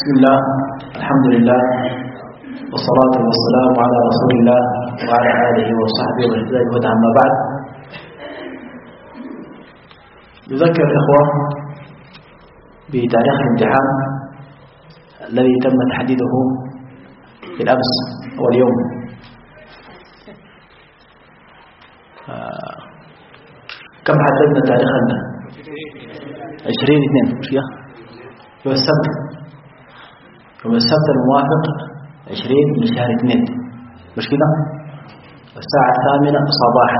بسم الله، الحمد لله، والصلاة والسلام على رسول الله وعلى آله وصحبه وسلم. أما بعد، يذكر الإخوة بتاريخ الامتحان الذي تم تحديده بالأمس واليوم. كم حددنا تاريخنا؟ 20/2 مش كده؟ يوم السبت الموافق 20 من شهر 2 مش كده؟ الساعة 8 صباحا،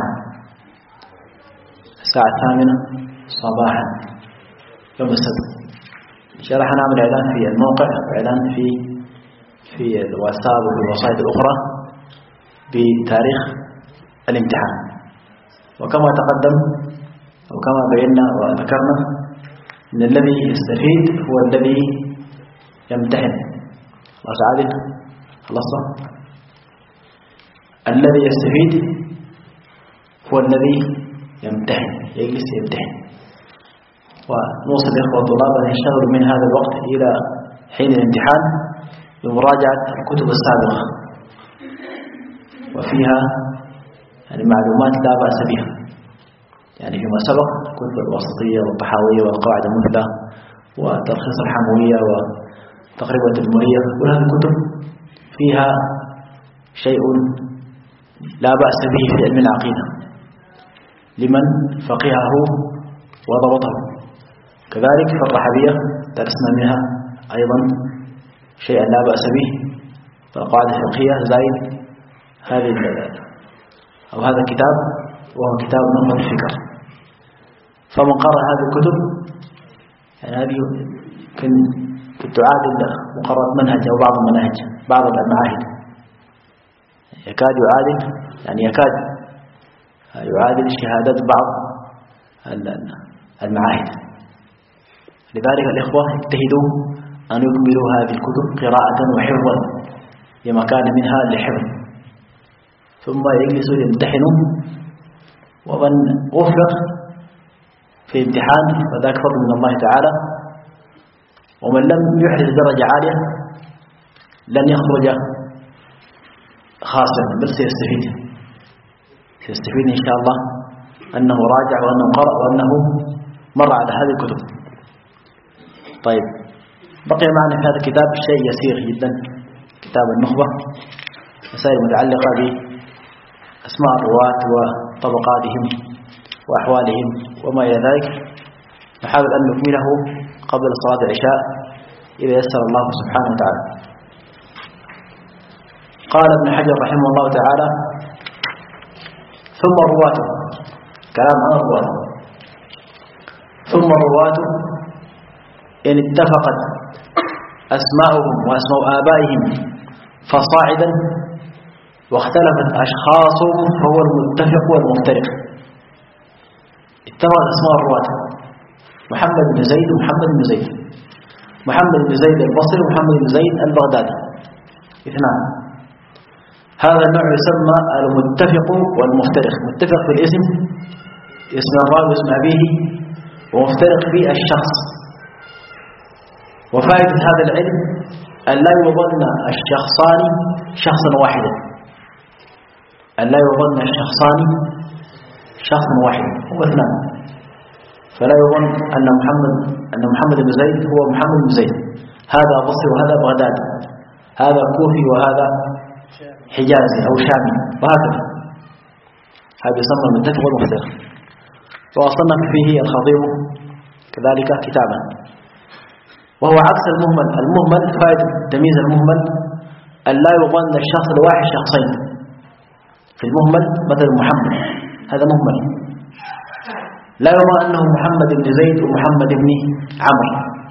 الساعة 8 صباحا يوم السبت. إن شاء الله حنعمل إعلان في الموقع وإعلان في الواتساب وفي الوسائط الأخرى بتاريخ الامتحان. وكما تقدم وكما بينا وذكرنا أن الذي يستفيد هو الذي يمتحن. الله سعادة خلصنا. الذي يستفيد هو الذي يمتحن، يجلس يمتحن. ونوصل الإخوة الطلاب أن يشتغلوا من هذا الوقت إلى حين الامتحان بمراجعة الكتب السابقة، وفيها معلومات لا بأس بها، يعني فيما سبق الكتب الوسطية والطحاوية والقواعد المثلى وتلخيص الحموية وتقريبا التدمرية، كل هذه الكتب فيها شيء لا بأس به في علم العقيدة لمن فقهه وضبطه. كذلك في الرحبية درسنا منها أيضا شيئا لا بأس به، فالقواعد الفقهية زائد هذا الكتاب، وهو كتاب نخبة الفكر. فمن قرأ هذه الكتب يعني هذه كنت تعادل مقررة منهج أو بعض المناهج، بعض المعاهد يكاد يعادل، يعني يكاد يعادل شهادات بعض المعاهد. لذلك الإخوة اجتهدوا أن يكملوا هذه الكتب قراءة وحفظا لما كان منها لحفظ، ثم يجلسوا يمتحنوا. ومن وفق في امتحان فذاك فضل من الله تعالى، ومن لم يحرز درجة عالية لن يخرج خاسرا، بل سيستفيد إن شاء الله أنه راجع وأنه قرأ وأنه مر على هذه الكتب. طيب، بقي معنا في هذا الكتاب شيء يسير جدا، كتاب النخبة، مسائل متعلقة بأسماء الرواة وطبقاتهم وأحوالهم وما إلى ذلك. نحاول أن نكمله قبل صلاة العشاء إذا يسر الله سبحانه وتعالى. قال ابن حجر رحمه الله تعالى: ثم الرواة، كلام عن الرواة. ثم الرواة إن اتفقت أسماؤهم وأسماء آبائهم فصاعدا، واختلفت أشخاصهم فهو المتفق والمفترق. اتفقت أسماء الرواة: محمد بن زيد ومحمد بن زيد، محمد بن زيد البصري ومحمد بن زيد البغدادي، اثنان. هذا النوع يسمى المتفق والمفترق. متفق في الاسم، اسم الراوي واسم أبيه، ومفترق في الشخص. وفائدة هذا العلم أن لا يظن الشخصان شخصا واحدا، أن لا يظن الشخصان شخصا واحدا، هو اثنان. فلا يظن أن محمد بن زيد هو محمد بن زيد، هذا بصري وهذا بغدادي، هذا كوفي وهذا حجازي أو شامي، وهكذا. هذا يسمى المتفق والمفترق. وصنف فيه الخطيب كذلك كتابا، وهو عكس المهمل. المهمل فائدة تمييز المهمل أن لا يظن الشخص الواحد شخصين. في المهمل مثل محمد، هذا مهمل، لا يرى أنه محمد بن زيد ومحمد بن عمرو،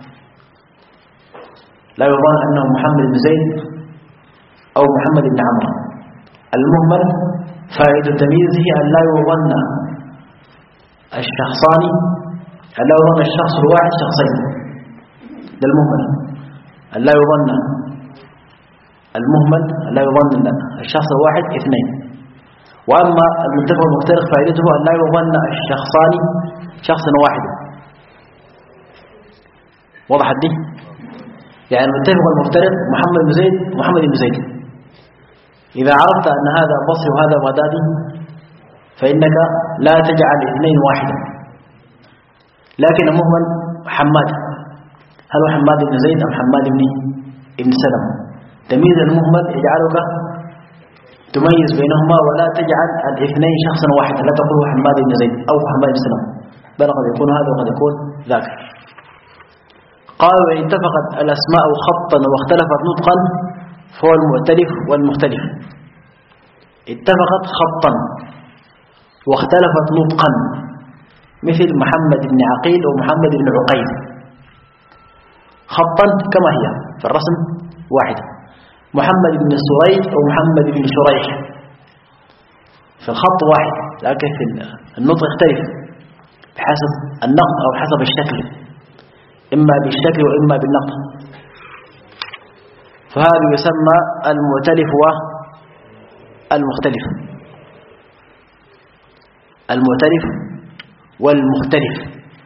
لا يرى أنه محمد بن زيد أو محمد بن عمرو. المهمل فائدة تمييزه أن لا يظن الشخصان، أن لا يظن الشخص الواحد شخصين. ده المهمل، أن لا يظن المهمل، أن لا يظن الشخص الواحد اثنين. وأما المتفق والمفترق فائدته أن لا يظن الشخصان شخصا واحدا. وضحت دي؟ يعني المتفق والمفترق محمد بن زيد ومحمد بن زيد. إذا عرفت أن هذا بصري وهذا بغدادي فإنك لا تجعل اثنين واحدا. لكن المهمل حماد، هل هو حماد بن زيد أم حماد بن سلمة؟ تمييز المهمل يجعلك تميز بينهما ولا تجعل الاثنين شخصا واحدا، لا تقول حماد بن زيد أو حماد بن سلمة، بل قد يكون هذا وقد يكون ذاك. قال وإن اتفقت الأسماء خطا واختلفت نطقا فهو المؤتلف والمختلف. اتفقت خطا واختلفت نطقا مثل محمد بن عقيل ومحمد بن عقيل، خطا كما هي في الرسم واحد. محمد بن سريج ومحمد بن شريح في الخط واحد، لكن في النطق يختلف بحسب النقط أو حسب الشكل، إما بالشكل وإما بالنقط. فهذا يسمى المؤتلف والمختلف. المؤتلف والمختلف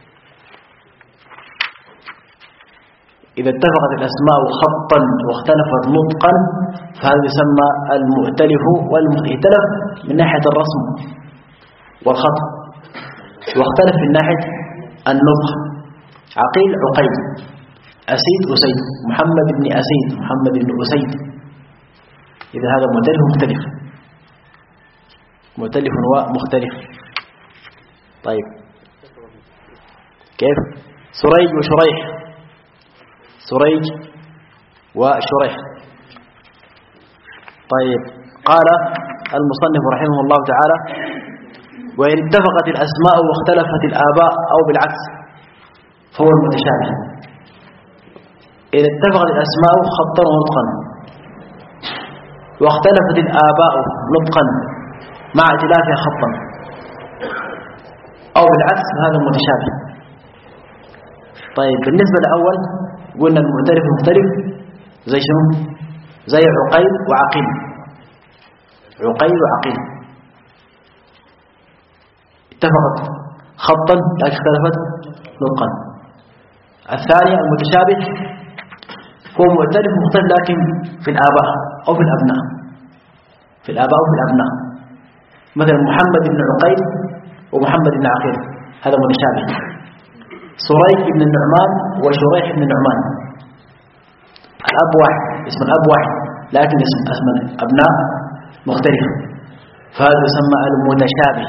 إذا اتفقت الأسماء خطا واختلفت نطقا فهذا يسمى المؤتلف والمختلف من ناحية الرسم والخط، واختلف من ناحية النطق. عقيل عقيل، أسيد أسيد، محمد بن أسيد محمد بن أسيد. إذا هذا مؤتلف مختلف، مؤتلف ومختلف. طيب كيف؟ سريج وشريح، سريج وشريح. طيب قال المصنف رحمه الله تعالى وإن اتفقت الأسماء واختلفت الآباء أو بالعكس فهو المتشابه. إن اتفقت الأسماء خطا ونطقا واختلفت الآباء نطقا مع ائتلافها خطا أو بالعكس هذا المتشابه. طيب بالنسبة للأول قلنا المؤتلف المختلف زي شنو؟ زي عقيل وعقيل، عقيل وعقيل اتفقت خطا لكن اختلفت نطقا. الثاني المتشابه هو مؤتلف مختلف لكن في الآباء أو في الأبناء، في الآباء أو في الأبناء. مثلا محمد بن عقيل ومحمد بن عقيل هذا متشابه. سريج بن النعمان وشريح بن النعمان الأب واحد، اسم الأب واحد لكن اسم الأبناء مختلف، فهذا يسمى المتشابه.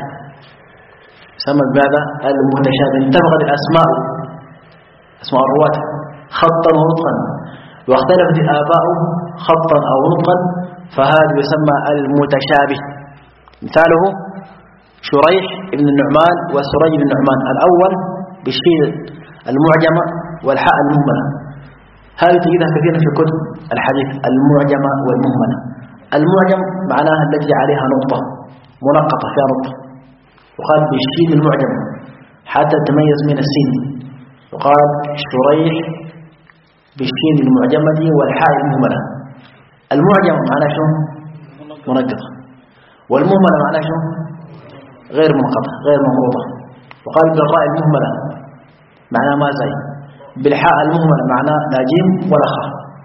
يسمى بهذا المتشابه. اتفقت الأسماء، أسماء الرواة خطا ونطقا واختلفت الآباء خطا أو نطقا فهذا يسمى المتشابه. مثاله شريح بن النعمان وسريج بن النعمان، الأول بالشين المعجمة والحاء المهملة، هذه تجدها كثيرا في كتب الحديث، المعجمة والمهملة. المعجم معناها التي عليها نقطة منقطة فيها نقطة، وقال بالشين المعجمة حتى تميز من السين، وقال شريح بالشين المعجمة والحاء المهملة. المعجم معناه شو؟ منقطة، والمهملة معناه شو؟ غير منقطة غير منقوطة. وقال بالراء المهملة معناه ما زي، بالحاء المهملة معناه لا جيم ولا خاء.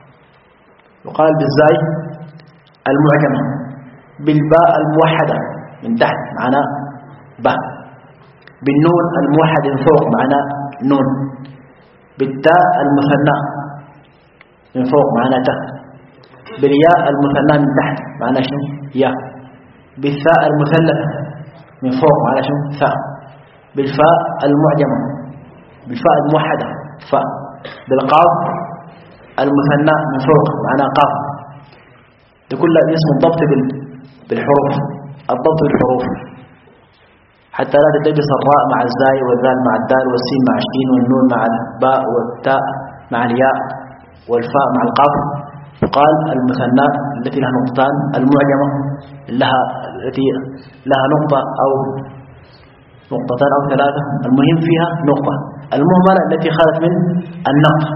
وقال بالزاي المعجمة، بالباء الموحدة من تحت معناه باء، بالنون الموحد من فوق معناه نون، بالتاء المثنى من فوق معناه تاء، بالياء المثنى من تحت معناه شنو؟ ياء، بالثاء المثلثة من فوق معناه شنو؟ ثاء، بالفاء المعجمة بالفاء الموحدة فاء، بالقاف المثنى من فوق معناه قاف. لكل اسم الضبط بالحروف، الضبط بالحروف حتى لا تلتبس الراء مع الزاي والذال مع الدال والسين مع الشين والنون مع الباء والتاء مع الياء والفاء مع القاف. قال المثنى التي لها نقطتان، المعجمة التي لها نقطة أو نقطتان أو ثلاثة، المهم فيها نقطة. المهملة التي خالت من النقط.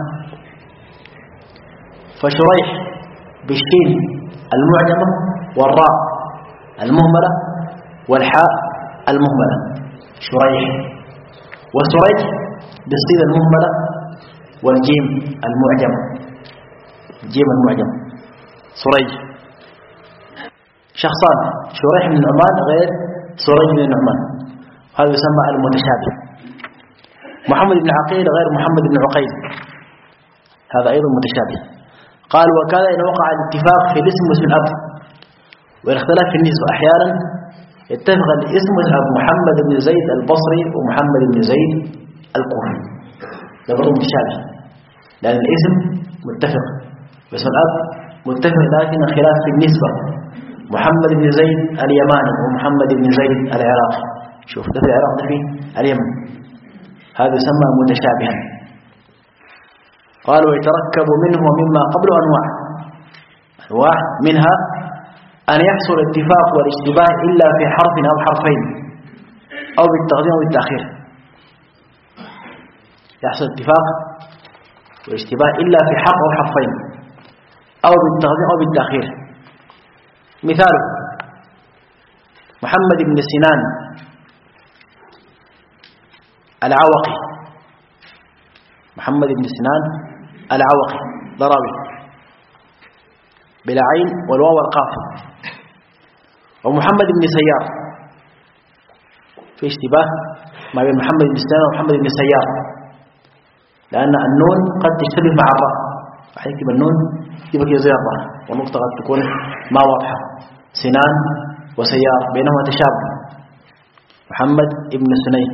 فشريح بالشين المعجمة والراء المهملة والحاء المهملة شريح، وسريج بالصيغة المهملة والجيم المعجمة. جيم المعجم سريج. شخصان شريح بن النعمان غير سريج بن النعمان، هذا يسمى المتشابه. محمد بن عقيل غير محمد بن عقيل، هذا أيضا متشابه. قال وكذا إن وقع الاتفاق في الاسم واسم الأب والاختلاف في النسبة أحيانا اتفق الاسم واسم الأب محمد بن زيد البصري ومحمد بن زيد الكوفي، ده برضه متشابه لأن الاسم متفق واسم الأب متفق، لكن خلاف في النسبة، محمد بن زيد اليماني ومحمد بن زيد العراقي. شوف ده في العراق ده في اليمن، هذا يسمى متشابها. قال ويتركب منه ومما قبله أنواع منها أن يحصل الاتفاق والاشتباه إلا في حرف أو حرفين أو بالتقديم أو بالتأخير. يحصل اتفاق والاشتباه إلا في حرف أو حرفين أو بالتقديم أو بالتأخير. مثال محمد بن سنان العوقي، محمد بن سنان العوقي ضراوي بلا عين والواو والقاف. ومحمد بن سيار في اشتباه ما بين محمد بن سنان ومحمد بن سيار، لأن النون قد تشتبه مع الراء، يكتب النون يبقى زي الراء، والنقطة قد تكون ما واضحة. سنان وسيار بينهما تشابه. محمد بن سنين،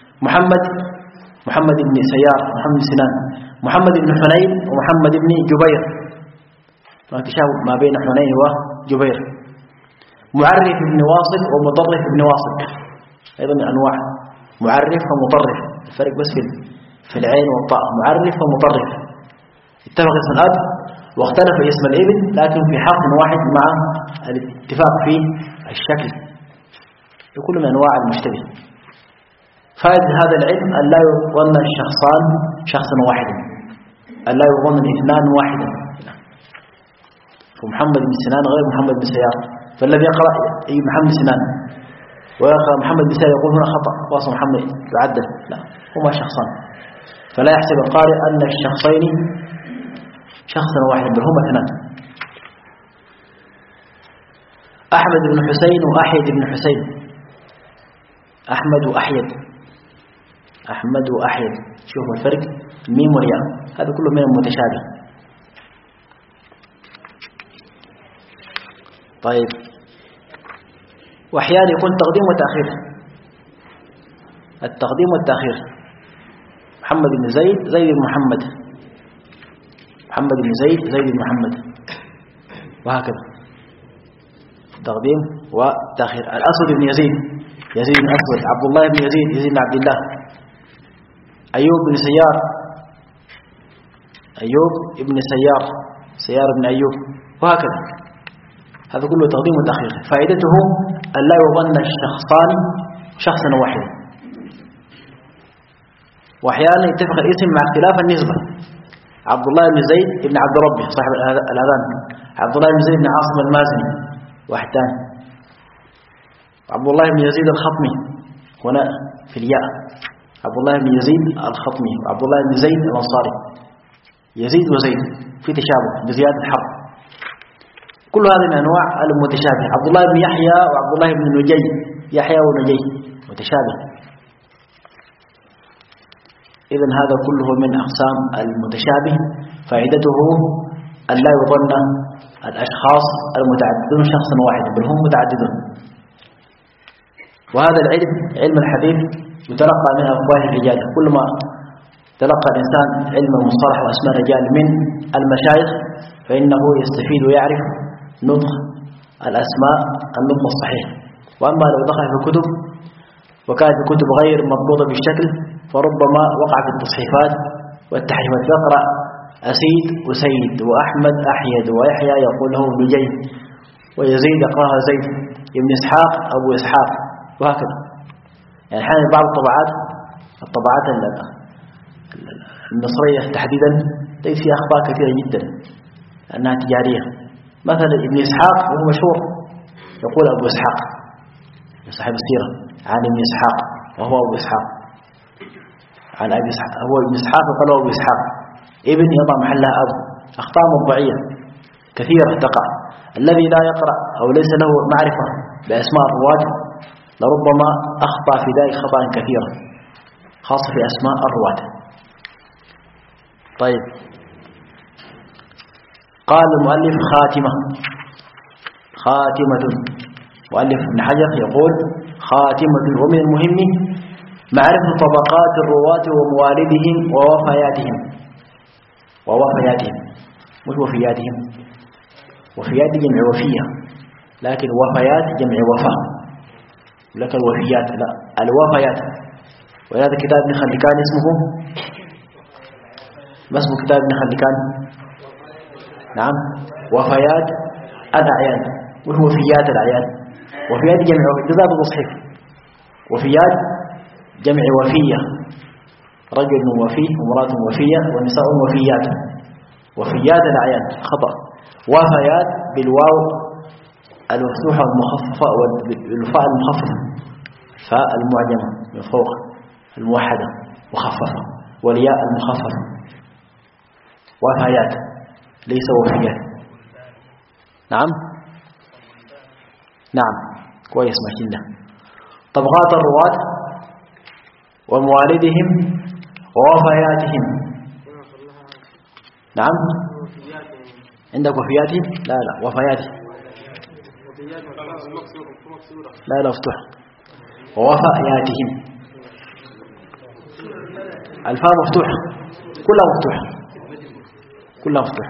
محمد بن سيار، محمد بن سنان، محمد بن حنين ومحمد بن جبير، ما تشابه ما بين حنين وجبير. معرف بن واصل ومطرف بن واصل، أيضا من أنواع معرف ومطرف، الفرق بس في العين والطاء، معرف ومطرف. اتفق اسم الأب واختلف اسم الابن لكن في حرف واحد مع الاتفاق في الشكل، كل من أنواع المشتبه. فائدة هذا العلم أن لا يظن الشخصان شخصا واحدا، أن لا يظن الاثنان واحدا، فمحمد بن سنان غير محمد بن سيار، فالذي يقرأ أي محمد سنان ويقرأ محمد بن سيار يقول هنا خطأ واصل محمد يعدل، لا هما شخصان. فلا يحسب القارئ أن الشخصين شخصا واحدا بل هما اثنان. أحمد بن حسين وأحيد بن حسين، أحمد وأحيد، أحمد وأحيد، شوفوا الفرق الميم والياء، هذا كله من المتشابه. طيب وأحيانا يكون تقديم وتأخير، التقديم والتأخير، محمد بن زيد زيد بن محمد، محمد بن زيد زيد بن محمد، وهكذا تقديم وتأخير. الأسود بن يزيد يزيد بن أسود، عبد الله بن يزيد يزيد بن عبد الله، أيوب بن سيار أيوب بن سيار سيار بن أيوب، وهكذا. هذا كله تقديم وتأخير. فائدته أن لا يظن الشخصان شخصا واحدا. وأحيانا يتفق الاسم مع اختلاف النسبة، عبد الله بن زيد بن عبد ربه صاحب الأذان، عبد الله بن زيد بن عاصم المازني واحد ثاني، عبد الله بن يزيد الخطمي هنا في الياء، عبد الله بن يزيد الخطمي وعبد الله بن زيد الأنصاري، يزيد وزيد في تشابه بزيادة الحرف. كل هذه من أنواع المتشابه. عبد الله بن يحيى وعبد الله بن نجي، يحيى ونجي متشابه. إذن هذا كله من أقسام المتشابه. فائدته أن لا يظن الأشخاص المتعددون شخصا واحدا بل هم متعددون. وهذا العلم علم الحديث يتلقى من أفواه الرجال. كل ما تلقى الإنسان علم المصطلح وأسماء الرجال من المشايخ فإنه يستفيد ويعرف نطق الأسماء النطق الصحيح. وأما لو دخل في الكتب وكانت الكتب غير مضبوطة بالشكل فربما وقع في التصحيفات والتحريفات. يقرأ أسيد وسيد وأحمد أحيد ويحيى يقول له نجي ويزيد يقرأها زيد، ابن إسحاق أبو إسحاق، وهكذا. يعني حين بعض الطبعات المصرية تحديدا ليس فيها أخطاء كثيرة جدا لأنها تجارية. مثلا ابن إسحاق وهو مشهور يقول أبو إسحاق صاحب السيرة عن ابن إسحاق وهو أبو إسحاق، عن أبي إسحاق هو ابن إسحاق يقول أبو إسحاق، ابن يضع محلها أبو أخطاء مطبعية كثيرة تقع. الذي لا يقرأ أو ليس له معرفة بأسماء الرواة لربما أخطأ في ذلك خطأ كثيرا، خاصة في أسماء الرواة. طيب، قال المؤلف خاتمة. خاتمة مؤلف ابن حجر يقول خاتمة. ومن المهم معرفة طبقات الرواة وموالدهم ووفياتهم. ووفياتهم مش وفياتهم، وفيات جمع وفية، لكن وفيات جمع وفاة، لكن الوفيات لا، الوفيات. وهذا كتاب ابن خلكان اسمه، ما اسمه كتاب ابن خلكان؟ نعم، وفيات الأعيان، مش وفيات الأعيان. وفيات جمع جزاء المصحف، وفيات جمع وفية، رجل وفيه ومرأة وفية ونساء وفيات. وفيات الأعيان خطأ. وفيات بالواو المفتوحة المخففة والفاء المخففة، فاء المعجمة من فوق الموحدة مخففة، والياء المخففة. وفيات ليس وفيات. نعم نعم كويس ماشي ده. طبقات الرواة وموالدهم ووفياتهم. نعم عندك وفياتهم؟ لا لا وفياتهم، لا لا مفتوح. ووفياتهم الفاء مفتوح، كلها مفتوح، كلها مفتوح.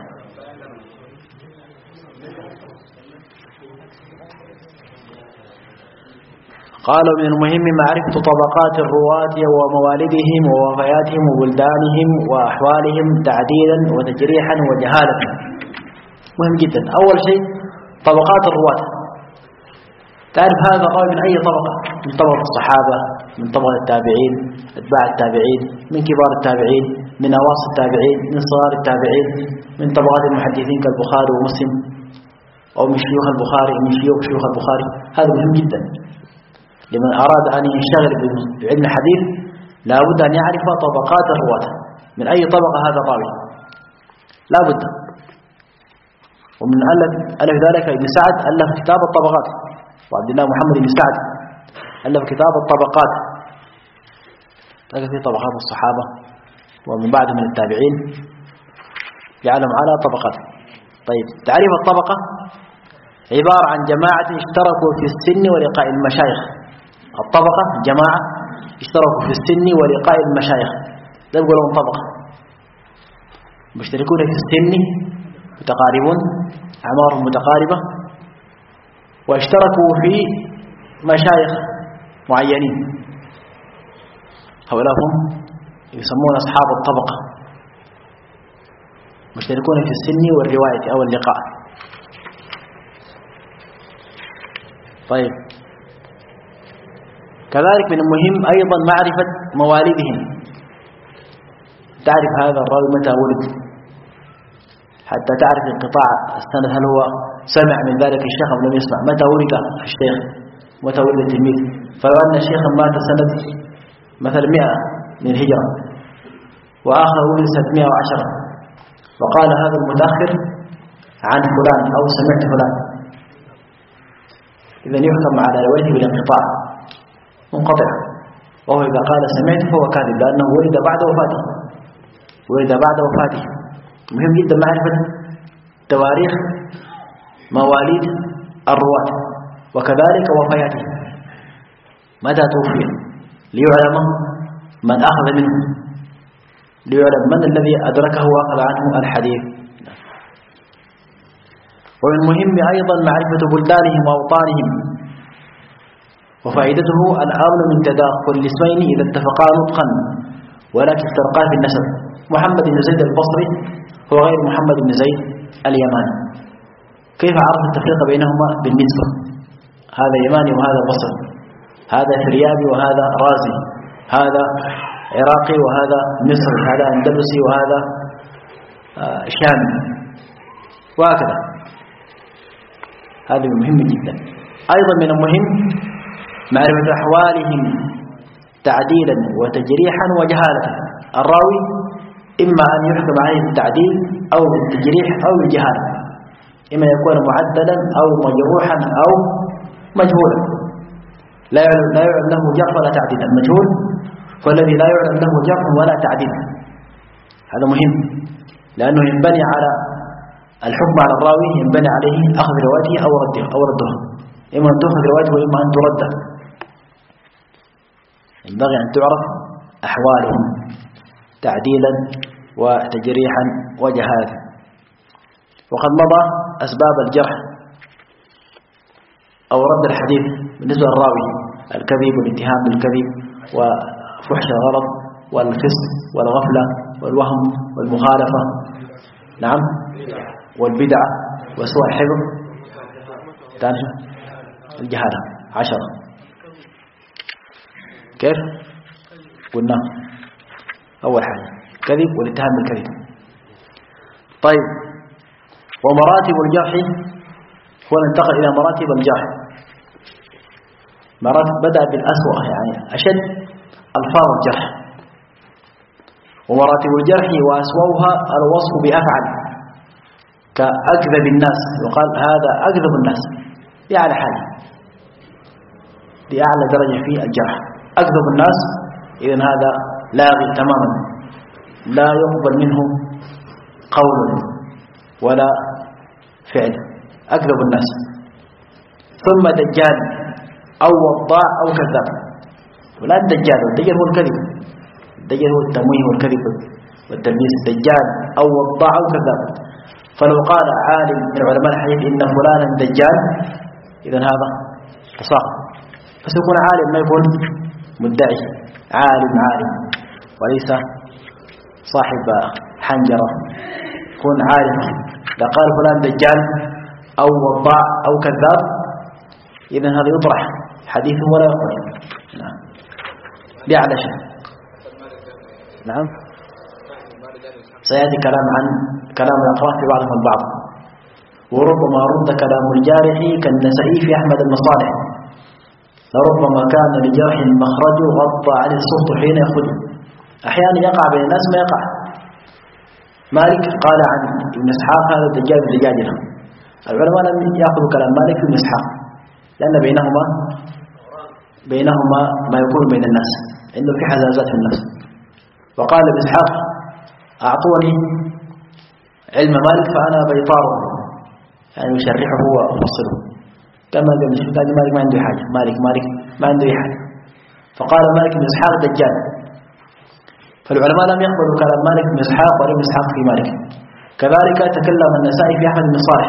قالوا من المهم معرفة طبقات الرواة وموالدهم ووفياتهم وبلدانهم وأحوالهم تعديلا وتجريحا وجهالة. مهم جدا. أول شيء طبقات الرواة، تعرف هذا الراوي من أي طبقة؟ من طبقة الصحابة، من طبقة التابعين، أتباع التابعين، من كبار التابعين، من أواسط التابعين، من صغار التابعين، من طبقات المحدثين كالبخاري ومسلم، أو من شيوخ البخاري، من شيوخ البخاري. هذا مهم جدا لمن أراد أن يشتغل بعلم الحديث، لا بد أن يعرف طبقات الرواة، من أي طبقة هذا الراوي، لا بد. ومن ألف ذلك ابن سعد ألف كتاب الطبقات، وعبد الله محمد بن سعد ألف كتاب الطبقات، لكن في طبقات الصحابة ومن بعد من التابعين يعلم على طبقات. طيب، تعريف الطبقة عبارة عن جماعة اشتركوا في السن ولقاء المشايخ. الطبقة جماعة اشتركوا في السن ولقاء المشايخ، ده يقول لهم طبقة. مشتركون في السن متقاربون، أعمارهم متقاربة، واشتركوا في مشايخ معينين، هؤلاء هم يسمون أصحاب الطبقة، مشتركون في السن والرواية أو اللقاء. طيب، كذلك من المهم أيضا معرفة موالدهم، تعرف هذا الراوي متى ولد، حتى تعرف انقطاع السند، هل هو سمع من ذلك الشيخ أو لم يسمع، متى ولد الشيخ، متى ولد التلميذ. فلو أن الشيخ مات سنة مثلا 100 من الهجرة، وآخر ولد سنة 110، وقال هذا المتأخر عن فلان أو سمعت فلان، إذا يحكم على روايته بالانقطاع منقطع. وهو إذا قال سمعت فهو كاذب، لأنه ولد بعد وفاته. مهم جدا معرفة تواريخ مواليد الرواة، وكذلك وفياته، متى توفي، ليعلم من أخذ منه، ليعلم من الذي أدركه وأخذ عنه الحديث. ومن المهم أيضا معرفة بلدانهم وأوطانهم، وفائدته الأمن من تداخل الاسمين إذا اتفقا نطقا ولكن افترقا في النسب. محمد بن زيد البصري هو غير محمد بن زيد اليماني، كيف عرف التفريق بينهما بالنسبة؟ هذا يماني وهذا بصري، هذا فريابي وهذا رازي، هذا عراقي وهذا مصري، هذا أندلسي وهذا شامي، وهكذا. هذا مهم جدا. أيضا من المهم معرفة أحوالهم تعديلا وتجريحا وجهالة. الراوي إما أن يحكم عليه بالتعديل أو بالتجريح أو بالجهالة، إما يكون معدلا أو مجروحا أو مجهولا. لا يعلم له جرح ولا تعديل. المجهول والذي لا يعلم له جرح ولا تعديل، هذا مهم، لأنه ينبني على الحكم على الراوي، ينبني عليه أخذ روايته أو ردها، إما أن تأخذ روايته وإما أن ترد. ينبغي أن تعرف أحوالهم تعديلا وتجريحا وجهالا. وقد مضى أسباب الجرح أو رد الحديث بالنسبة للراوي: الكذب والاتهام بالكذب وفحش الغلط والفسق والغفلة والوهم والمخالفة، نعم، والبدعة وسوء الحفظ، الجهالة 10. كيف قلنا؟ أول حاجة كذب والاتهام بالكذب. طيب، ومراتب الجرح، هو انتقل إلى مراتب الجرح. مراتب بدأ بالأسوأ، يعني أشد ألفاظ الجرح. ومراتب الجرح وأسوأها الوصف بأفعل، كأكذب الناس، وقال هذا أكذب الناس، بأعلى حاجة، بأعلى درجة في الجرح. أكذب الناس، إذن هذا لاغي تماما، لا يقبل منه قول ولا فعل، أكذب الناس. ثم دجال أو وضاع أو كذاب. ولا الدجال، والدجال هو الكذب، الدجال هو التمويه والكذب والتلبيس. الدجال أو وضاع أو كذاب. فلو قال عالم من علماء الحديث إن فلانا دجال، إذن هذا تساقط. بس يكون عالم، ما يكون مدعي، عالم وليس صاحب حنجرة، يكون عالم. إذا قال فلان دجال أو وضاع أو كذاب، إذن هذا يطرح حديثه ولا يقبل. نعم، بأعلى شيء. نعم، سيأتي كلام عن كلام الأقراء في بعضهم البعض. وربما رد كلام الجارح كالنسائي في أحمد المصالح، لربما كان لجرح مخرج غطى عليه الصوت حين يخرج. أحيانا يقع بين الناس ما يقع. مالك قال عن ابن إسحاق هذا الدجال بدجاجنا. العلماء لم يأخذوا كلام مالك في ابن إسحاق، لأن بينهما ما يكون بين الناس، عنده في حزازات في الناس. وقال ابن إسحاق أعطوني علم مالك فأنا بيطاره، يعني يشرحه وأفصله. كما قال مالك ما عنده حاجة، مالك ما عنده أي حاجة. فقال مالك بن إسحاق دجال. فالعلماء لم يقبلوا كلام مالك بن إسحاق ولا ابن إسحاق في مالك. كذلك تكلم النسائي في أحمد بن صالح،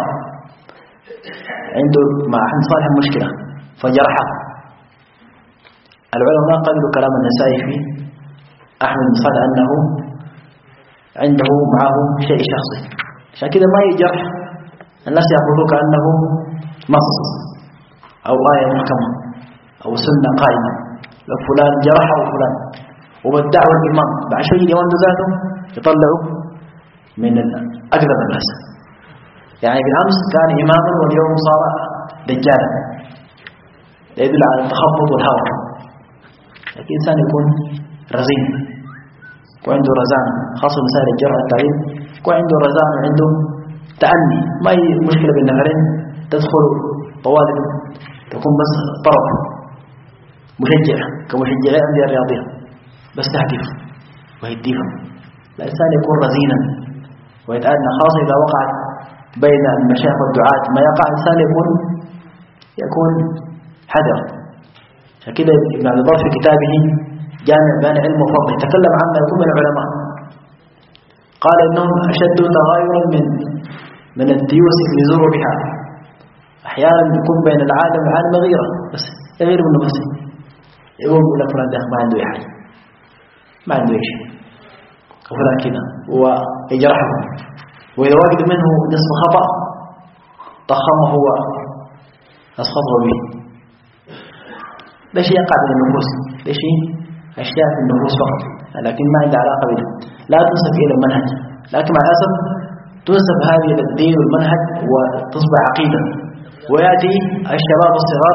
عنده مع أحمد صالح مشكلة فجرحه. العلماء قبلوا كلام النسائي في أحمد بن صالح أنه عنده معه شيء شخصي، عشان كده ما يجرح الناس يأخذوه كأنه نص أو آية محكمة أو سنة قائمة. لو فلان جرحه فلان وبدعوا الإمام، بعد شوية الإمام ذاته يطلعوا من أكذب الناس. يعني بالأمس كان إماما واليوم صار دجالا، يدل على التخبط والهوى. لكن إنسان يكون رزين وعنده رزان، خاصة مسائل الجرح والتعديل، يكون عنده رزان وعنده تأني، ما هي مشكلة بالنفرين تدخل طوالب، تكون بس طرف مشجع كمشجعين عندي الرياضية، بس تهدف ويديهم. الإنسان يكون رزينا ويتأنى، خاصة إذا وقعت بين المشايخ والدعاة ما يقع، إنسان يكون حذر. كده ابن عبد البر في كتابه جامع بين علم وفضل يتكلم عما يكون من العلماء. قال إنهم أشد تغايرا من الديوس يزور بها. أحيانا يكون بين العالم والعالم غيرة، بس يغير منه بس يقول لك فلان ده ما عنده أي حاجة، ما عنده أي شيء، وفلان كده ويجرحه، وإذا وجد منه نصف خطأ ضخمه هو أسخطه به. ده شيء يقع من النفوس، ده شيء أشياء في النفوس فقط، لكن ما عنده علاقة به. لا تنسب إلى المنهج، لكن مع الأسف تنسب هذه الدين والمنهج وتصبح عقيدة. ويأتي الشباب الصغار،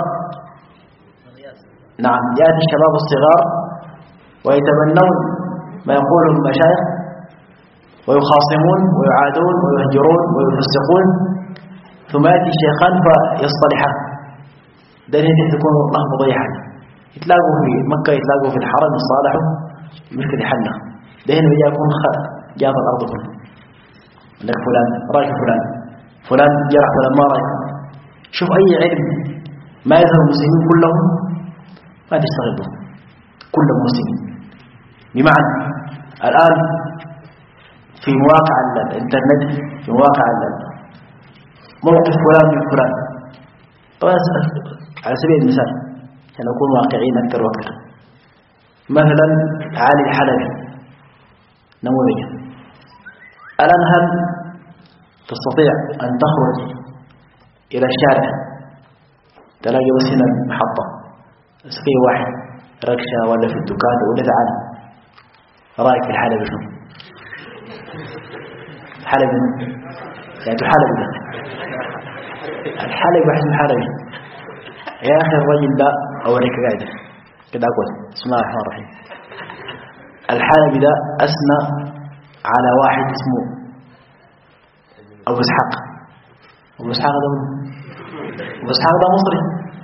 نعم، يأتي الشباب الصغار ويتبنون ما يقوله المشايخ ويخاصمون ويعادون ويهجرون ويفسقون، ثم يأتي الشيخان فيصطلحان. ده هنا تكون الله مضيحا، يتلاقوا في مكة، يتلاقوا في الحرم، يصالحوا، المشكلة حلها. ده هنا يكون جاب الأرض كلها، لك فلان رايك فلان جرح فلان ما رايك. شوف أي علم ما يظهر المسلمين كلهم ما تشتغل به كلهم مسلمين. بمعنى الآن في مواقع الانترنت، في مواقع موقف فلان من فلان، طبعا على سبيل المثال عشان نكون واقعيين أكثر وأكثر، مثلا علي الحلبي نموذج. الآن هل تستطيع أن تخرج إلى الشارع تلاقي بس هنا محطة سقي واحد ركشة ولا في الدكان ولا تعال رأيك في الحلبي شنو؟ الحلبي يعني الحلبي ده الحلبي واحد الحلبي يا أخي الرجل ده أوريك قاعدة كده أقول بسم الله الرحمن الرحيم. الحلبي ده أثنى على واحد اسمه أبو إسحاق. أبو إسحاق ده مصري،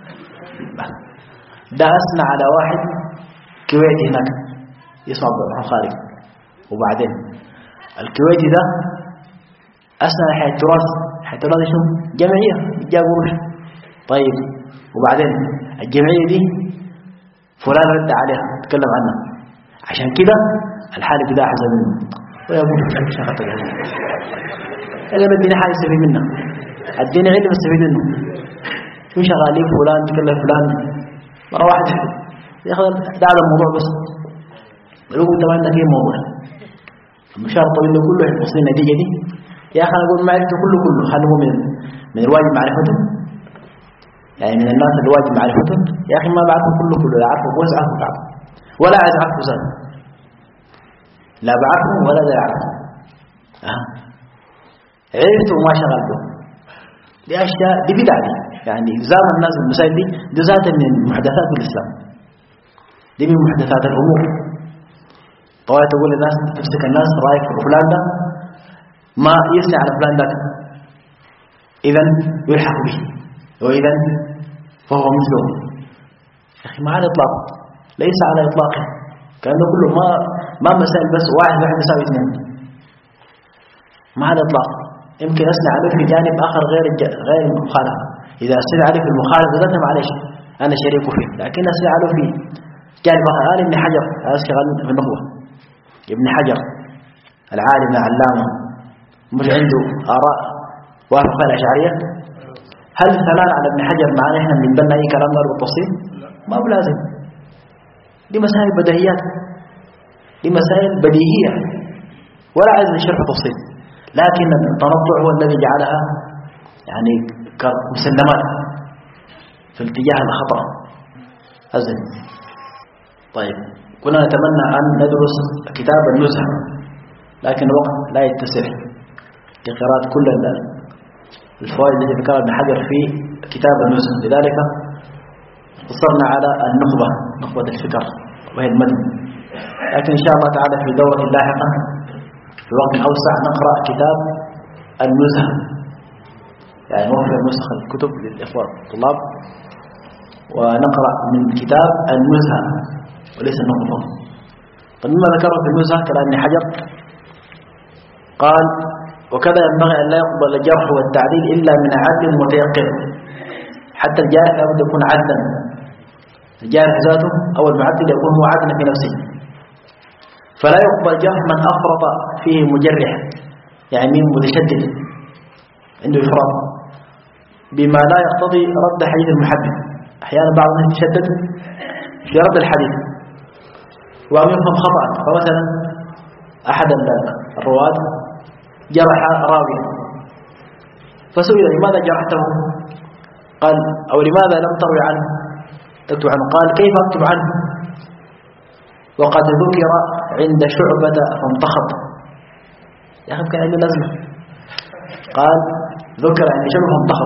ده أثنى على واحد كويتي هناك يسمع عبد الرحمن خالد. وبعدين الكويتي ده أثنى على حياة التراث شو جمعية جاب قروش. طيب وبعدين الجمعية دي فلان رد عليها تكلم عنها، عشان كده الحالة ده أحسن منه ويقول مش شغلتك إلا بدينا حاجة يستفيد منها، الدين علم يستفيد منه. مش شغالين فلان تكلم فلان مرة واحدة ياخذ ده على الموضوع بس لو انت ما عندك اي موضوع المشوار الطويل ده كله يوصل النتيجة دي. يا أخي أنا أقول معرفته كله هل هو من الواجب معرفته؟ يعني من الناس الواجب معرفته؟ يا أخي ما بعرفه كله لا أعرفه كويس أعرفه بعرفه ولا عايز أعرفه زاد، لا بعرفه ولا لا يعرفه. عرفته وما شغلته دي أشياء دي بدعة دي، يعني إلزام الناس بالمسائل دي ذات من محدثات الإسلام، دي من محدثات الأمور. طوال تقول للناس تمسك الناس رأيك في فلان ده ما يسنع على فلان ده إذن يلحق به وإذن فهو مثله. يا أخي ما على إطلاق، ليس على إطلاق، كأنه كله ما مسائل بس واحد يساوي اثنين، ما على إطلاق. يمكن أسنع عليه في جانب آخر غير المخالفة، إذا أسنع عليه في المخالفة ذاتها معلش أنا شريك فيه، لكن أسنع عليه في جانب آخر. قال ابن حجر أشتغل في النخبة، ابن حجر العالم العلامة مش عنده آراء وافق الأشعرية، هل ثناء على ابن حجر معنا إحنا بنبنى أي كلام نار بالتفصيل؟ ما بلازم، دي مسائل بديهيات، دي مسائل بديهية ولا عايز نشرح تفصيل، لكن التنطع هو الذي جعلها يعني كمسلمات في الاتجاه الخطأ. أزل طيب كنا نتمنى أن ندرس كتاب النزهة، لكن الوقت لا يتسع لقراءة كل الفوائد التي ذكرها ابن حجر في كتاب النزهة، لذلك اقتصرنا على النخبة، نخبة الفكر وهي المتن. لكن إن شاء الله تعالى في دورة لاحقة في وقت أوسع نقرأ كتاب النزهة، يعني نوفر نسخ الكتب للإخوة الطلاب ونقرأ من كتاب النزهة وليس النخبة. طيب مما ذكره في النزهة كلام ابن حجر قال: وكذا ينبغي أن لا يقبل الجرح والتعديل إلا من عدل متيقن. حتى الجارح لابد يكون عدلا، الجارح ذاته أو المعدل يكون هو عدلا في نفسه، فلا يقبل جرح من أفرط فيه مجرح، يعني من متشدد عنده إفراط بما لا يقتضي رد حديث المحدث. أحيانا بعض الناس يتشدد في رد الحديث وأن يفهم خطأ. فمثلا أحد الرواة جرح راويا فسئل: لماذا جرحته؟ قال: أو لماذا لم تروي عنه تكتب عنه؟ قال: كيف أكتب عنه وقد ذكر عند شعبة فانتخط؟ يا أخي كان عنده لازمة. قال: ذكر عند شعبة فانتخط،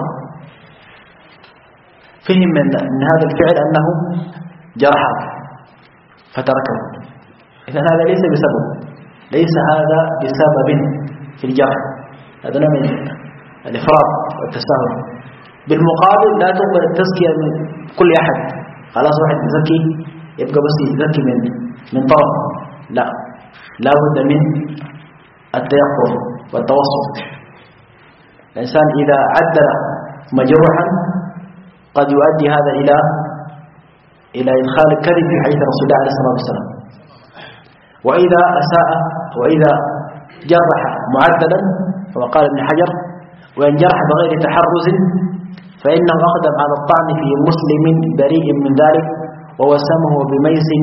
فهم من هذا الفعل أنه جرحه فتركه. إذن هذا ليس بسبب، ليس هذا بسبب في الجرح، هذا من الإفراط والتساهل. بالمقابل لا تقبل التزكية من كل أحد، خلاص واحد يزكي يبقى بس يزكي من طرف، لا بد من التيقظ والتوسط. الإنسان إذا عدل مجروحا قد يؤدي هذا إلى إدخال الكذب في حديث رسول الله عليه الصلاة والسلام. وإذا أساء وإذا جرح معدلا كما قال ابن حجر: وإن جرح بغير تحرز فإنه أقدم على الطعن في مسلم بريء من ذلك، ووسمه بميسم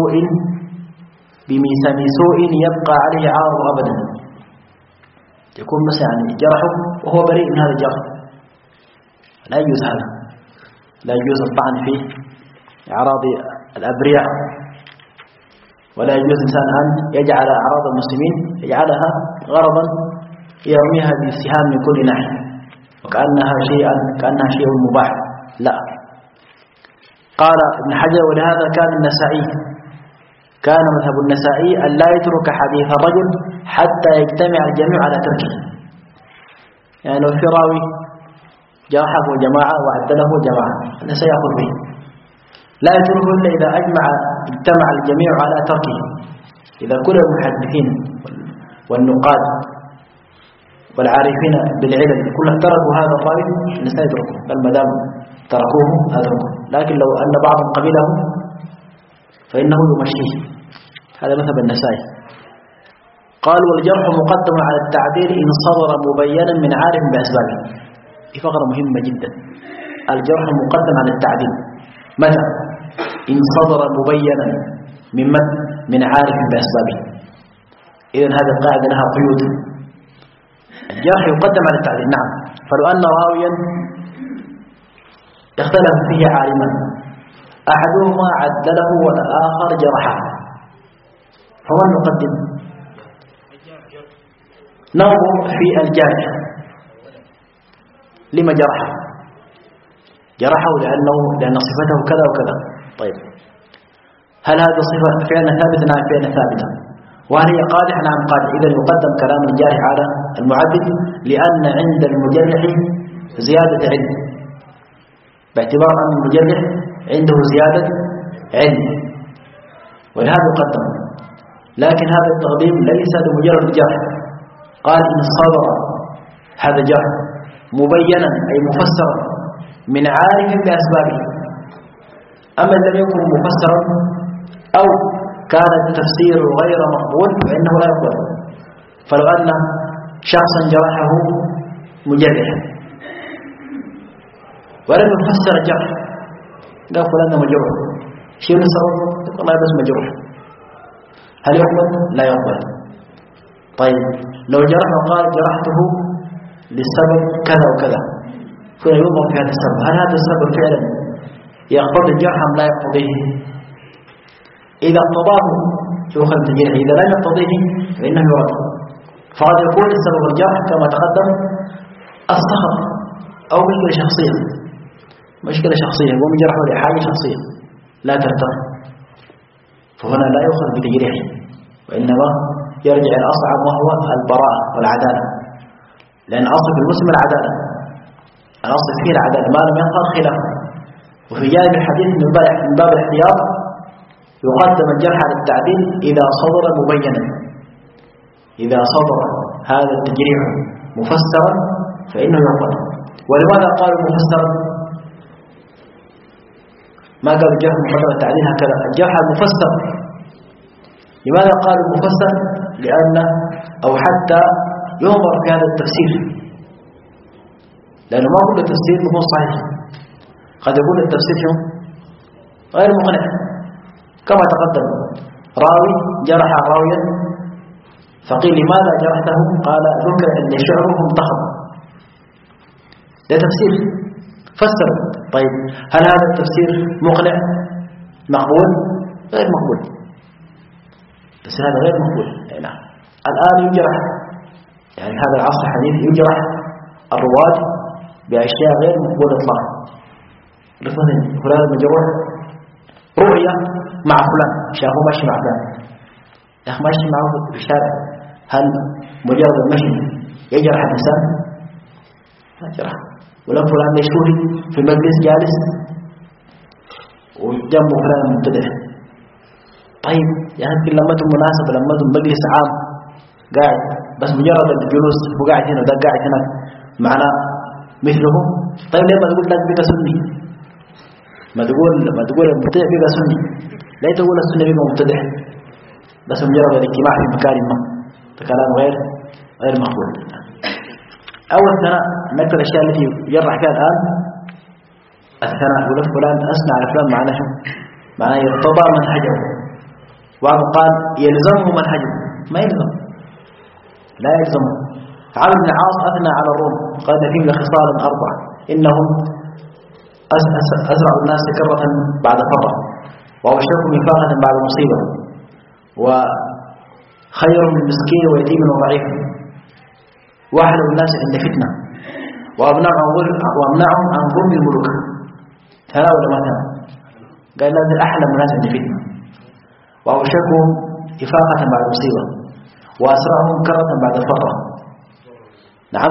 سوء يبقى عليه عار أبدا. يكون مثلا جرحه وهو بريء من هذا الجرح، لا يجوز هذا، لا يجوز الطعن في أعراض الأبرياء، ولا يجوز إنسان أن يجعل أعراض المسلمين يجعلها غرضا يرميها بالسهام من كل ناحية وكأنها شيء مباح، لا. قال ابن حجر: ولهذا كان مذهب النسائي أن لا يترك حديث الرجل حتى يجتمع الجميع على تركه. يعني لو في راوي جرحه جماعة وعدله جماعة الناس يأخذ به، لا يتركه إلا إذا اجتمع الجميع على تركه. إذا كل المحدثين والنقاد والعارفين بالعلم كلهم تركوا هذا الراوي الناس لا يتركه، بل ما دام تركوه أتركوه. لكن لو أن بعضهم قبله فإنه يمشيه. هذا مثل النسائي. قال: والجرح مقدم على التعديل إن صدر مبينا من عارف بأسبابه. دي فقرة مهمة جدا. الجرح مقدم على التعديل متى؟ إن صدر مبينا من عارف بأسبابه. إذن هذه القاعدة لها قيود. الجرح يقدم على التعديل، نعم. فلو أن راويا اختلف فيه عالما، أحدهما عدله والآخر جرحه، فهو نقدم. ننظر في الجارح، لما جرحه لأن صفته كذا وكذا. طيب، هل هذه صفة فعلا ثابتة؟ نعم فعلا ثابتة. وهل هي قادحة؟ نعم قادحة. إذا يقدم كلام الجارح على المعدل، لأن عند المجرح زيادة علم، باعتبار أن المجرح عنده زيادة علم، ولهذا يقدم. لكن هذا التقديم ليس لمجرد الجرح. قال: إن صدر هذا جرح مبينا أي مفسرا من عارف بأسبابه. أما لم يكن مفسرا أو كان التفسير غير مقبول فإنه لا يقبل. فلو أن شخصا جرحه مجرح ولم يفسر الجرح، قال فلان مجروح، شيء من السبب؟ والله بس مجروح، هل يقبل؟ لا يقبل. طيب، لو جرح وقال جرحته للسبب كذا وكذا، فينظر في هذا السبب، هل هذا السبب فعلا يقتضي الجرح أم لا يقتضيه؟ إذا اقتضاه يؤخذ بالجرح، إذا لم يقتضيه فإنه يرد. فقد يكون السبب الجرح كما تقدم السخط أو مشكلة شخصية ومن جرحه لحاجة شخصية لا ترتق، فهنا لا يؤخذ بتجريحه، وإنما يرجع الأصعب وهو البراءة والعدالة، لأن الأصل في المسلم العدالة، الأصل فيه العدالة ما لم يظهر خلافه. وفي جانب الحديث من باب الاحتياط يقدم الجرح على التعديل إذا صدر مبينا. إذا صدر هذا التجريح مفسرا فإنه يقبل. ولماذا قالوا مفسرا؟ ما قال الجرح مقدم التعديل هكذا، الجرح المفسر. لماذا قالوا مفسر؟ لأن أو حتى ينظر في هذا التفسير، لأنه ما كل التفسير هو صحيح، قد يكون التفسير غير مقنع. كما تقدم راوي جرح راويا فقيل لماذا جرحته؟ قال ذكر أن شعره منتخب، ده تفسير فسر. طيب، هل هذا التفسير مقنع مقبول؟ غير مقبول، بس هذا غير مقبول. نعم، الآن يجرح، يعني هذا العصر الحديث يجرح الرواد بأشياء غير مقبولة إطلاقا. فلان المجروح رؤية مع فلان، شافه ماشي مع فلان، يا أخي ماشي معه في الشارع، هل مجرد المشي يجرح الإنسان؟ ما جرح. ولو فلان مشهوري في المجلس جالس وجنبه فلان مبتدع، طيب يعني لمته مناسبة، لمته مجلس عام قاعد، بس مجرد الجلوس وقاعد هنا وده قاعد هنا معناه مثله. طيب ليه ما تقول لك بقى سني؟ ما تقول المبتدع بقى سني، لا تقول السني بقى مبتدع، بس مجرد الاجتماع في مكان ما، ده كلام غير مقبول. أول ثناء من أكثر الأشياء التي يجرح فيها الآن الثناء، يقول فلان أثنى على فلان معناه يرتضى منهجه، وعن قال يلزمه منهجه، ما يلزم، لا يلزمه. عمرو بن العاص أثنى على الروم قال فيهم لخصال 4 إنهم أزرع الناس كرة بعد فرة، وأوشكوا نفاقة بعد مصيبة، وخير من مسكين ويتيم وضعيف، واحد الناس عند فتنة، وأمنعهم عن ظلم الملوك. ثلاثة ولا ما ثلاثة؟ قال هذا أحلم الناس عند فتنة، وأوشكهم إفاقة بعد مصيبة، وأسرعهم كرة بعد فرة. نعم.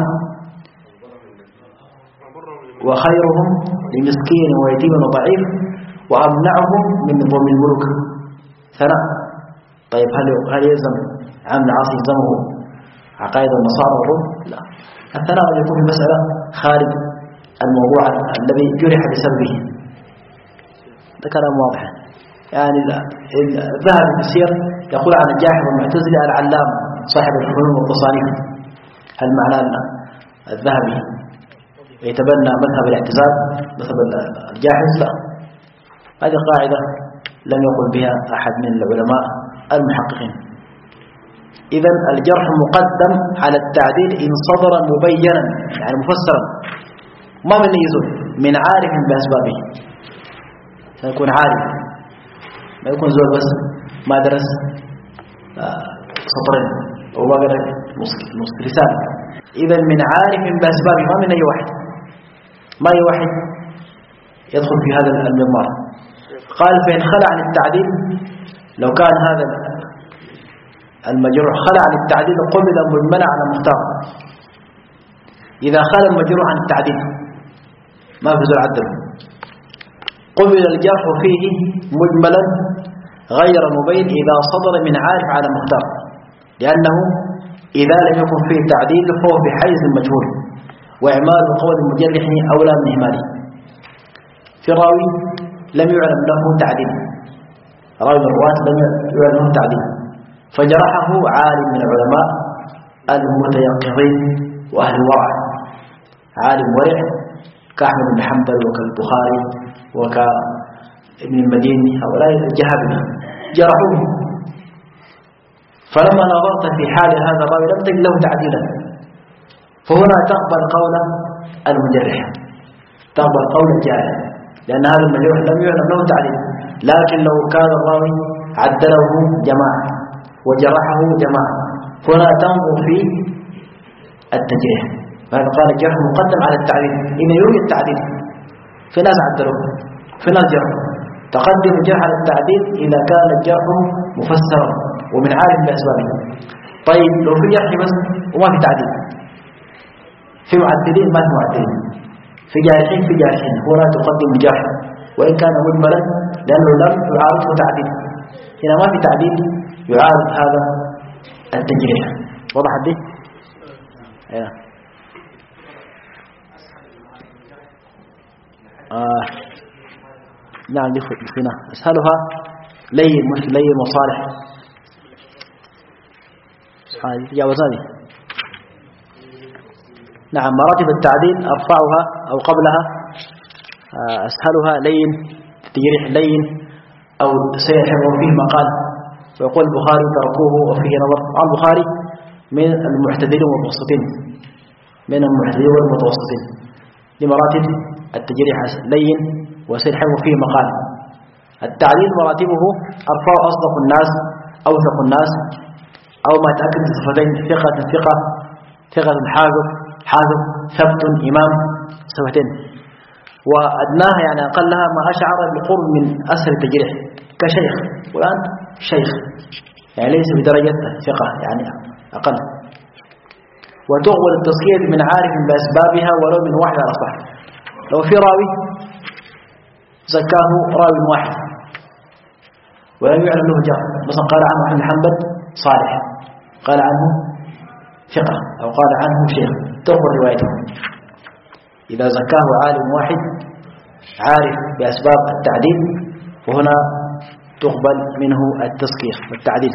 وخيرهم لمسكين ويتيم وضعيف، وأمنعهم من ظلم الملوك. ثلاثة. طيب هل يلزم عام العاصي يلزمه عقائد النصارى والروم؟ لا. الثناء قد يكون المسألة خارج الموضوع الذي جرح بسببه، ده كلام واضح. يعني الذهبي في السير يقول عن الجاحظ والمعتزلي العلام صاحب الفنون والتصانيف. هل معناه أن الذهبي يتبنى مذهب الاعتزال مذهب الجاحظ؟ لا، هذه قاعدة لم يقل بها أحد من العلماء المحققين. إذن الجرح مقدم على التعديل إن صدر مبينا، يعني مفسرا، ما من يزول من عارف بأسبابه، سيكون عارف، ما يكون زول بس ما درس سطرين وما قرأ نص رسالة. إذن من عارف بأسبابه، ما من أي واحد، ما أي واحد يدخل في هذا المضمار. قال فإن خلع عن التعديل، لو كان هذا المجروح خلع عن التعديل قبل مجملا على مختار. إذا خلع المجروح عن التعديل ما في زول عدل، قبل الجرح فيه مجملا غير مبين إذا صدر من عارف على مختار، لأنه إذا لم يكن فيه تعديل فهو بحيز المجهول، وإعمال قول المجرح أولى من إهماله. في راوي لم يعلم له تعديل، راوي من الرواة لم يعلم له تعديل، فجرحه عالم من العلماء المتيقظين وأهل الورع، عالم ورع كأحمد بن حنبل وكالبخاري وكابن المديني، هؤلاء الجهابنة جرحوه. فلما نظرت في حال هذا الراوي لم تجد له تعديلا، فهنا تقبل قول المجرح، تقبل قول الجاهل، لأن هذا المجروح لم يعلم له تعديل. لكن لو كان الراوي عدله جماعة وجرحه جماعة، هنا تنظر في التجريح. فهذا قال الجرح مقدم على التعديل، إن يوجد التعديل في ناس عدلوه، في ناس جرحوا، تقدم الجرح على التعديل إذا كان الجرح مفسرا ومن عالم بأسبابه. طيب لو في جرح بس وما في تعديل، في معدلين ما في معدلين، في جارحين في جارحين، هنا تقدم الجرح وإن كان مجملا لأنه لم يعارضه تعديل. هنا ما في تعديل يعارض هذا التجريح. وضحت دي؟ نعم دي فينا أسهلها لين، مش لين وصالح. هذه تجاوزاني. نعم مراتب التعديل أرفعها أو قبلها أسهلها لين، تجريح لين أو سيحفظ فيه مقال. ويقول البخاري تركوه وفيه نظر. عن البخاري من المعتدلين والمتوسطين، من المعتدلين والمتوسطين لمراتب التجريح لين وسيحفظ فيه مقال. التعديل مراتبه أرفع أصدق الناس، أوثق الناس، أو ما تأكد بصفتين ثقة ثقة حاذق ثبت إمام صفتين. وأدناها يعني أقلها ما أشعر بقرب من أسر التجريح كشيخ، والآن شيخ يعني ليس بدرجة ثقة يعني أقل. وتقبل التزكية من عارف بأسبابها ولو من واحد على صح. لو في راوي زكاه راوي واحد ولم يعلم له جرح، مثلا قال عنه أحمد بن حنبل صالح، قال عنه ثقة أو قال عنه شيخ، تقبل روايته. إذا زكاه عالم واحد عارف بأسباب التعديل وهنا تقبل منه التزكية والتعديل.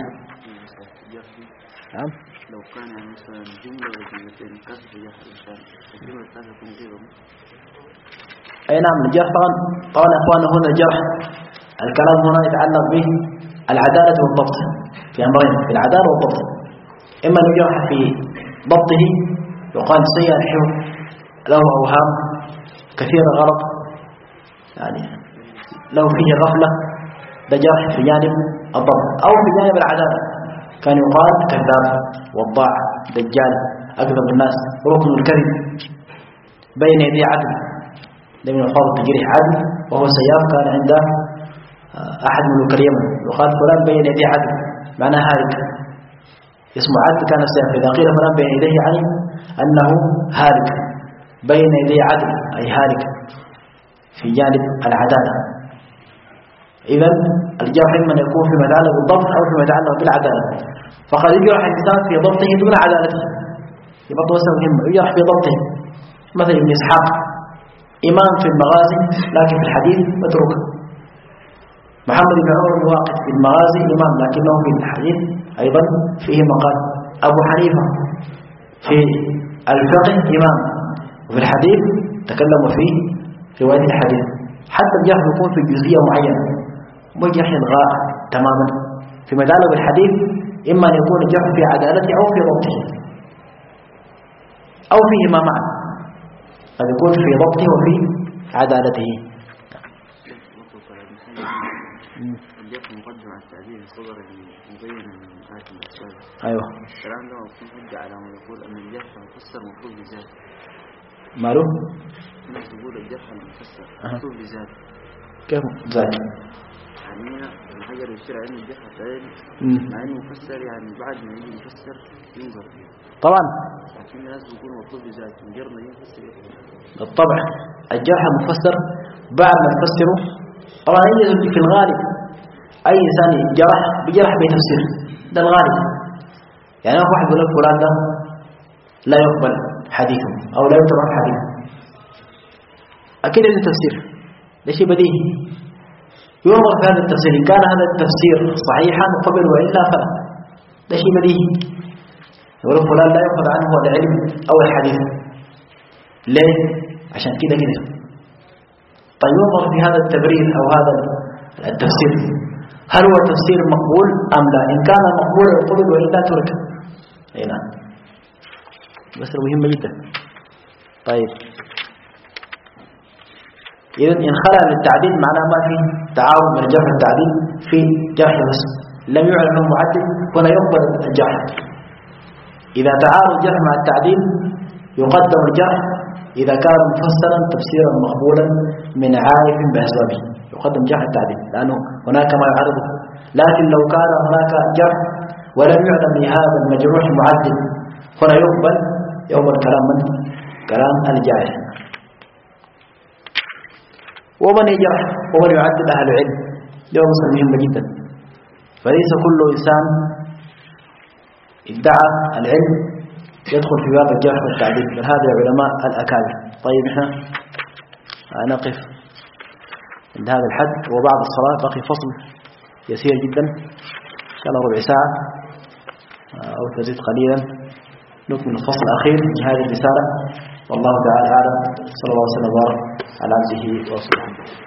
نعم. لو كان مثلا جملة وجملتين كسر يحصل الجملة الثالثة تكون غيرهم. أي نعم. الجرح طبعا يا أخوانا هنا الجرح الكلام هنا يتعلق به العدالة والضبط في أمرين، في العدالة والضبط. إما أن يجرح في ضبطه يقال سيء الحفظ له أوهام كثير غلط يعني لو فيه غفلة، ده جرح في جانب الضبط. أو في جانب العدالة كان يقال كذاب وضاع دجال أكذب الناس ركن الكذب بين يدي عدل، ده من الخاض التجريح عدل وهو سياف كان عند أحد ملوك اليمن يقال فلان بين يدي عدل معناه هالك، اسمه عدل كان السياف، إذا قيل فلان بين يديه يعني أنه هالك، بين يدي عدل أي هالك في جانب العدالة. إذن الجرح إما يكون فيما يتعلق بالضبط أو فيما يتعلق بالعدالة، فقد يجرح الإنسان في ضبطه دون عدالته، يبقى مسألة مهمة، يجرح في ضبطه. مثل ابن إسحاق إمام في المغازي لكن في الحديث متروك. محمد بن عمر الواقد في المغازي إمام لكنه في الحديث أيضا فيه مقال. أبو حنيفة في الفقه إمام وفي الحديث تكلم فيه رواية الحديث. حتى الجرح يكون في جزئية معينة وجرح الغاء تماما فيما يتعلق بالحديث، إما أن يكون الجرح في عدالته أو في ضبطه أو فيهما معا، قد يكون في ضبطه وفي عدالته. الجرح مقدم على التعديل صدر مبين من آية الأسباب. أيوه. الكلام ده مفهوم حجة على ما يقول أن الجرح المفسر مطلوب بذاته. ماله؟ الناس يقول الجرح المفسر مطلوب بذاته. كيف ذاته؟ يعني هنا الحجر يشير على أن الجرح فعل مع أنه مفسر يعني بعد ما يجي مفسر ينظر فيه. طبعا. لكن الناس يقول مطلوب بذاته مجرد ما يفسر. بالطبع الجرح المفسر بعد ما تفسره طبعا يجب في الغالب أي إنسان جرح بجرح بتفسير، ده الغالب. يعني واحد يقول لك فلان ده لا يقبل حديثه أو لا يترك حديثه، أكيد له تفسير، ده شيء بديهي. ينظر في هذا التفسير، إن كان هذا التفسير صحيحا قبل وإلا فلا، ده شيء بديهي. يقول لك فلان لا يأخذ عنه العلم أو الحديث، ليه؟ عشان كده كده. طيب ينظر في هذا التبرير أو هذا التفسير هل هو تفسير مقبول أم لا؟ إن كان مقبولا قبل وإلا ترك. أي نعم، مسألة مهمة جدا. طيب إذن إن خلع للتعديل معناه ما في تعارض من الجرح والتعديل في جرح بس لم يعلم معدل هنا يقبل الجرح. إذا تعارض الجرح مع التعديل يقدم الجرح إذا كان مفسرا تفسيرا مقبولا من عارف بأسبابه، يقدم جرح التعديل لأنه هناك ما يعارضه. لكن لو كان هناك جرح ولم يعلم لهذا المجروح معدل هنا يقبل كلام الجارح. ومن يجرح ومن يعدل أهل العلم له مسألة مهمة جدا. فليس كل إنسان ادعى العلم يدخل في باب الجرح والتعديل، بل هذا علماء الأكابر. طيب احنا نقف عند هذا الحد، وبعد الصلاة بقي فصل يسير جدا إن شاء الله ربع ساعة أو تزيد قليلا نكمل الفصل الأخير في هذه الرسالة. والله تعالى أعلم. صلى الله وسلم وبارك على عبده ورسوله.